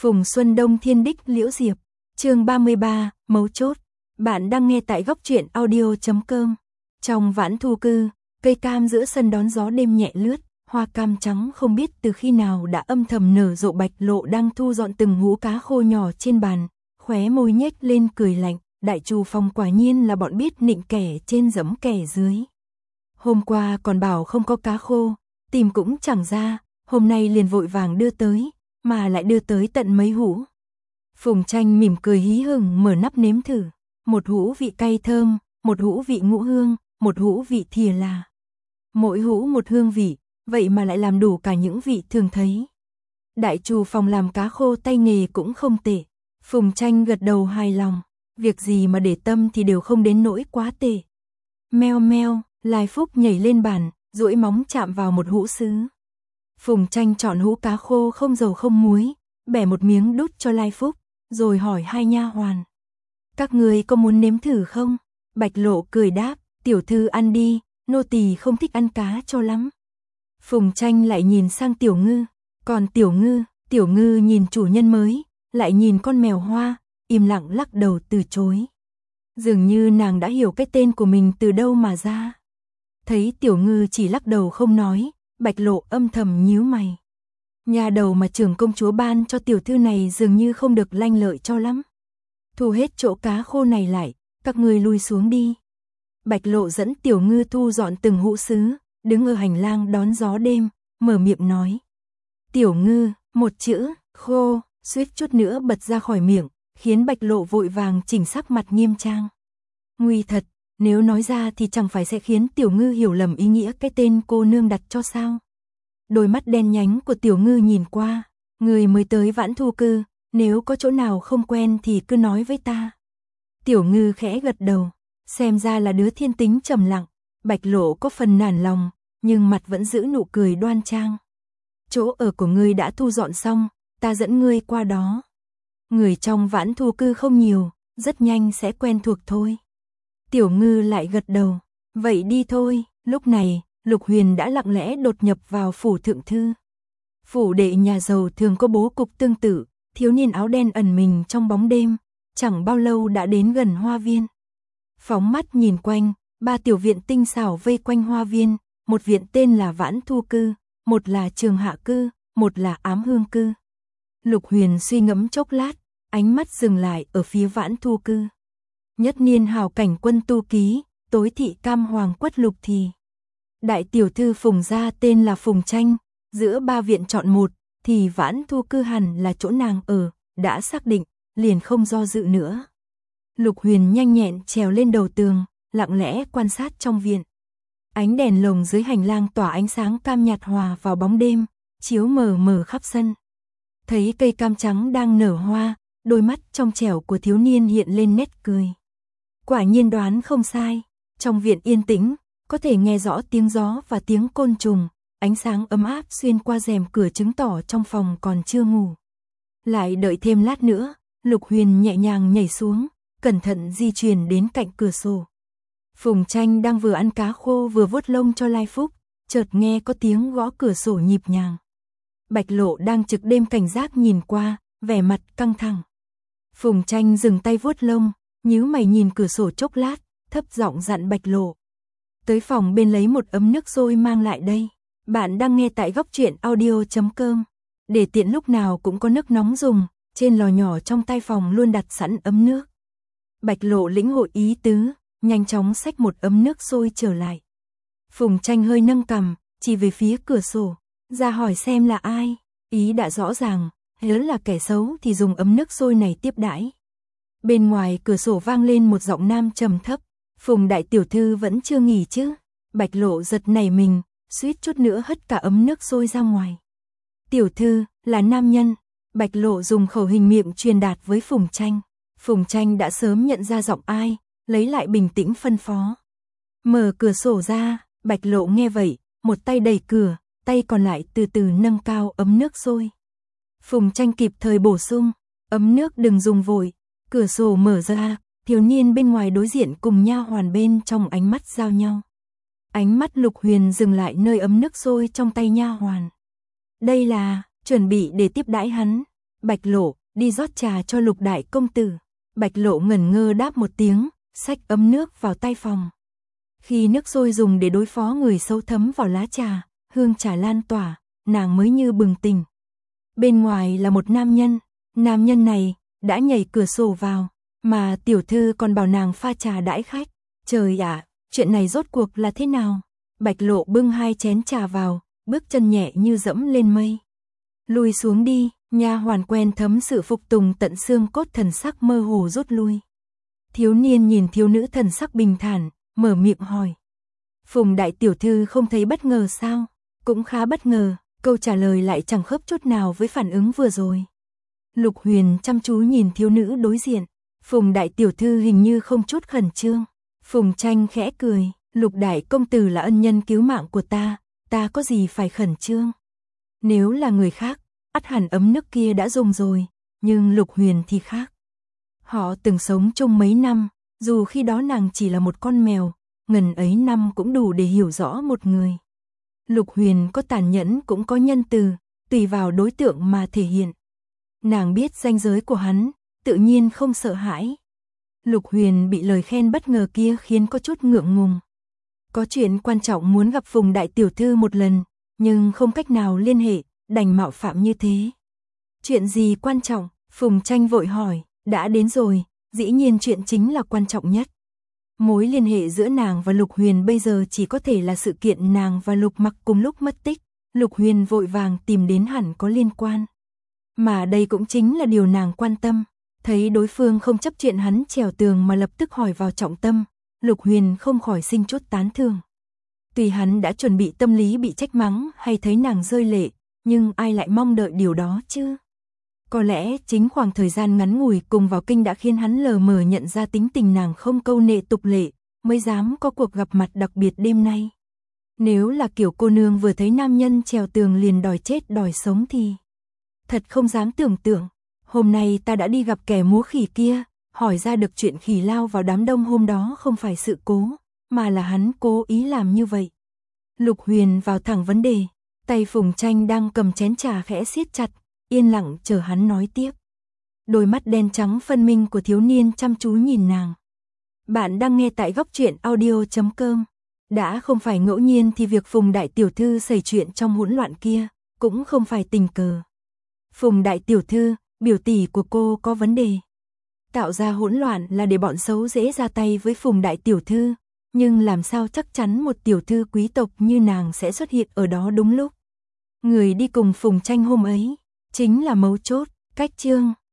Phùng Xuân Đông Thiên Đích Liễu Diệp, chương 33, mấu chốt. Bạn đang nghe tại góc truyện audio.com. Trong vãn thu cư, cây cam giữa sân đón gió đêm nhẹ lướt, hoa cam trắng không biết từ khi nào đã âm thầm nở rộ. Bạch Lộ đang thu dọn từng hũ cá khô nhỏ trên bàn, khóe môi nhếch lên cười lạnh. Đại Trù Phòng quả nhiên là bọn biết nịnh kẻ trên giẫm kẻ dưới. Hôm qua còn bảo không có cá khô, tìm cũng chẳng ra, hôm nay liền vội vàng đưa tới, mà lại đưa tới tận mấy hũ. Phùng Tranh mỉm cười hí hửng mở nắp nếm thử, một hũ vị cay thơm, một hũ vị ngũ hương, một hũ vị thìa là. Mỗi hũ một hương vị, vậy mà lại làm đủ cả những vị thường thấy. Đại Trù Phòng làm cá khô tay nghề cũng không tệ. Phùng Tranh gật đầu hài lòng, việc gì mà để tâm thì đều không đến nỗi quá tệ. Meo meo, Lai Phúc nhảy lên bàn, duỗi móng chạm vào một hũ sứ. Phùng Tranh chọn hũ cá khô không dầu không muối, bẻ một miếng đút cho Lai Phúc, rồi hỏi hai nha hoàn. Các người có muốn nếm thử không? Bạch Lộ cười đáp, tiểu thư ăn đi, nô tỳ không thích ăn cá cho lắm. Phùng Tranh lại nhìn sang Tiểu Ngư, còn Tiểu Ngư nhìn chủ nhân mới, lại nhìn con mèo hoa, im lặng lắc đầu từ chối. Dường như nàng đã hiểu cái tên của mình từ đâu mà ra. Thấy Tiểu Ngư chỉ lắc đầu không nói, Bạch Lộ âm thầm nhíu mày. Nhà đầu mà trưởng công chúa ban cho tiểu thư này dường như không được lanh lợi cho lắm. Thu hết chỗ cá khô này lại, các ngươi lui xuống đi. Bạch Lộ dẫn Tiểu Ngư thu dọn từng hũ sứ, đứng ở hành lang đón gió đêm, mở miệng nói. Tiểu Ngư, một chữ, khô, suýt chút nữa bật ra khỏi miệng, khiến Bạch Lộ vội vàng chỉnh sắc mặt nghiêm trang. Nguy thật, nếu nói ra thì chẳng phải sẽ khiến Tiểu Ngư hiểu lầm ý nghĩa cái tên cô nương đặt cho sao. Đôi mắt đen nhánh của Tiểu Ngư nhìn qua, người mới tới vãn thu cư, nếu có chỗ nào không quen thì cứ nói với ta. Tiểu Ngư khẽ gật đầu, xem ra là đứa thiên tính trầm lặng. Bạch Lộ có phần nản lòng, nhưng mặt vẫn giữ nụ cười đoan trang. Chỗ ở của ngươi đã thu dọn xong, ta dẫn ngươi qua đó. Người trong vãn thu cư không nhiều, rất nhanh sẽ quen thuộc thôi. Tiểu Ngư lại gật đầu, vậy đi thôi. Lúc này, Lục Huyền đã lặng lẽ đột nhập vào phủ thượng thư. Phủ đệ nhà giàu thường có bố cục tương tự, thiếu niên áo đen ẩn mình trong bóng đêm, chẳng bao lâu đã đến gần hoa viên. Phóng mắt nhìn quanh, 3 tiểu viện tinh xảo vây quanh hoa viên, một viện tên là Vãn Thu Cư, một là Trường Hạ Cư, một là Ám Hương Cư. Lục Huyền suy ngẫm chốc lát, ánh mắt dừng lại ở phía Vãn Thu Cư. Nhất niên hào cảnh quân tu ký, tối thị cam hoàng quất lục thì. Đại tiểu thư Phùng gia tên là Phùng Tranh, giữa 3 viện chọn một, thì Vãn Thu Cư hẳn là chỗ nàng ở, đã xác định, liền không do dự nữa. Lục Huyền nhanh nhẹn trèo lên đầu tường, lặng lẽ quan sát trong viện. Ánh đèn lồng dưới hành lang tỏa ánh sáng cam nhạt hòa vào bóng đêm, chiếu mờ mờ khắp sân. Thấy cây cam trắng đang nở hoa, đôi mắt trong trẻo của thiếu niên hiện lên nét cười. Quả nhiên đoán không sai, trong viện yên tĩnh, có thể nghe rõ tiếng gió và tiếng côn trùng, ánh sáng ấm áp xuyên qua rèm cửa chứng tỏ trong phòng còn chưa ngủ. Lại đợi thêm lát nữa, Lục Huyền nhẹ nhàng nhảy xuống, cẩn thận di chuyển đến cạnh cửa sổ. Phùng Tranh đang vừa ăn cá khô vừa vuốt lông cho Lai Phúc, chợt nghe có tiếng gõ cửa sổ nhịp nhàng. Bạch Lộ đang trực đêm cảnh giác nhìn qua, vẻ mặt căng thẳng. Phùng Tranh dừng tay vuốt lông, nhíu mày nhìn cửa sổ chốc lát, thấp giọng dặn Bạch Lộ. Tới phòng bên lấy một ấm nước sôi mang lại đây. Bạn đang nghe tại góc truyện audio.com. Để tiện lúc nào cũng có nước nóng dùng, trên lò nhỏ trong tay phòng luôn đặt sẵn ấm nước. Bạch Lộ lĩnh hội ý tứ, nhanh chóng xách một ấm nước sôi trở lại. Phùng Tranh hơi nâng cằm, chỉ về phía cửa sổ, ra hỏi xem là ai. Ý đã rõ ràng, nếu là kẻ xấu thì dùng ấm nước sôi này tiếp đãi. Bên ngoài cửa sổ vang lên một giọng nam trầm thấp. Phùng đại tiểu thư vẫn chưa nghỉ chứ? Bạch Lộ giật nảy mình, suýt chút nữa hất cả ấm nước sôi ra ngoài. Tiểu thư, là nam nhân. Bạch Lộ dùng khẩu hình miệng truyền đạt với Phùng Tranh. Phùng Tranh đã sớm nhận ra giọng ai, lấy lại bình tĩnh phân phó. Mở cửa sổ ra. Bạch Lộ nghe vậy, một tay đẩy cửa, tay còn lại từ từ nâng cao ấm nước sôi. Phùng Tranh kịp thời bổ sung, ấm nước đừng dùng vội. Cửa sổ mở ra, thiếu niên bên ngoài đối diện cùng nha hoàn bên trong ánh mắt giao nhau. Ánh mắt Lục Huyền dừng lại nơi ấm nước sôi trong tay nha hoàn. Đây là chuẩn bị để tiếp đãi hắn. Bạch Lộ, đi rót trà cho Lục đại công tử. Bạch Lộ ngẩn ngơ đáp một tiếng, xách ấm nước vào tay phòng. Khi nước sôi dùng để đối phó người xấu thấm vào lá trà, hương trà lan tỏa, nàng mới như bừng tỉnh. Bên ngoài là một nam nhân này đã nhảy cửa sổ vào, mà tiểu thư còn bảo nàng pha trà đãi khách. Trời ạ, chuyện này rốt cuộc là thế nào? Bạch Lộ bưng 2 chén trà vào, bước chân nhẹ như dẫm lên mây. Lùi xuống đi, nha hoàn quen thấm sự phục tùng tận xương cốt thần sắc mơ hồ rút lui. Thiếu niên nhìn thiếu nữ thần sắc bình thản, mở miệng hỏi. Phùng đại tiểu thư không thấy bất ngờ sao? Cũng khá bất ngờ, câu trả lời lại chẳng khớp chút nào với phản ứng vừa rồi. Lục Huyền chăm chú nhìn thiếu nữ đối diện, Phùng đại tiểu thư hình như không chút khẩn trương. Phùng Tranh khẽ cười, Lục đại công tử là ân nhân cứu mạng của ta có gì phải khẩn trương. Nếu là người khác, ắt hẳn ấm nước kia đã dùng rồi, nhưng Lục Huyền thì khác. Họ từng sống chung mấy năm, dù khi đó nàng chỉ là một con mèo, ngần ấy năm cũng đủ để hiểu rõ một người. Lục Huyền có tàn nhẫn cũng có nhân từ, tùy vào đối tượng mà thể hiện. Nàng biết ranh giới của hắn, tự nhiên không sợ hãi. Lục Huyền bị lời khen bất ngờ kia khiến có chút ngượng ngùng. Có chuyện quan trọng muốn gặp Phùng đại tiểu thư một lần, nhưng không cách nào liên hệ, đành mạo phạm như thế. Chuyện gì quan trọng? Phùng Tranh vội hỏi. Đã đến rồi, dĩ nhiên chuyện chính là quan trọng nhất. Mối liên hệ giữa nàng và Lục Huyền bây giờ chỉ có thể là sự kiện nàng và Lục Mặc cùng lúc mất tích. Lục Huyền vội vàng tìm đến hẳn có liên quan. Mà đây cũng chính là điều nàng quan tâm. Thấy đối phương không chấp chuyện hắn trèo tường mà lập tức hỏi vào trọng tâm, Lục Huyền không khỏi sinh chút tán thưởng. Tuy hắn đã chuẩn bị tâm lý bị trách mắng hay thấy nàng rơi lệ, nhưng ai lại mong đợi điều đó chứ? Có lẽ chính khoảng thời gian ngắn ngủi cùng vào kinh đã khiến hắn lờ mờ nhận ra tính tình nàng không câu nệ tục lệ, mới dám có cuộc gặp mặt đặc biệt đêm nay. Nếu là kiểu cô nương vừa thấy nam nhân trèo tường liền đòi chết đòi sống thì thật không dám tưởng tượng. Hôm nay ta đã đi gặp kẻ múa khỉ kia, hỏi ra được chuyện khỉ lao vào đám đông hôm đó không phải sự cố, mà là hắn cố ý làm như vậy. Lục Huyền vào thẳng vấn đề, tay Phùng Tranh đang cầm chén trà khẽ siết chặt, yên lặng chờ hắn nói tiếp. Đôi mắt đen trắng phân minh của thiếu niên chăm chú nhìn nàng. Bạn đang nghe tại góc truyện audio.com. Đã không phải ngẫu nhiên thì việc Phùng đại tiểu thư xảy chuyện trong hỗn loạn kia, cũng không phải tình cờ. Phùng đại tiểu thư, biểu tỷ của cô có vấn đề. Tạo ra hỗn loạn là để bọn xấu dễ ra tay với Phùng đại tiểu thư, nhưng làm sao chắc chắn một tiểu thư quý tộc như nàng sẽ xuất hiện ở đó đúng lúc. Người đi cùng Phùng Tranh hôm ấy chính là mấu chốt. Cách chương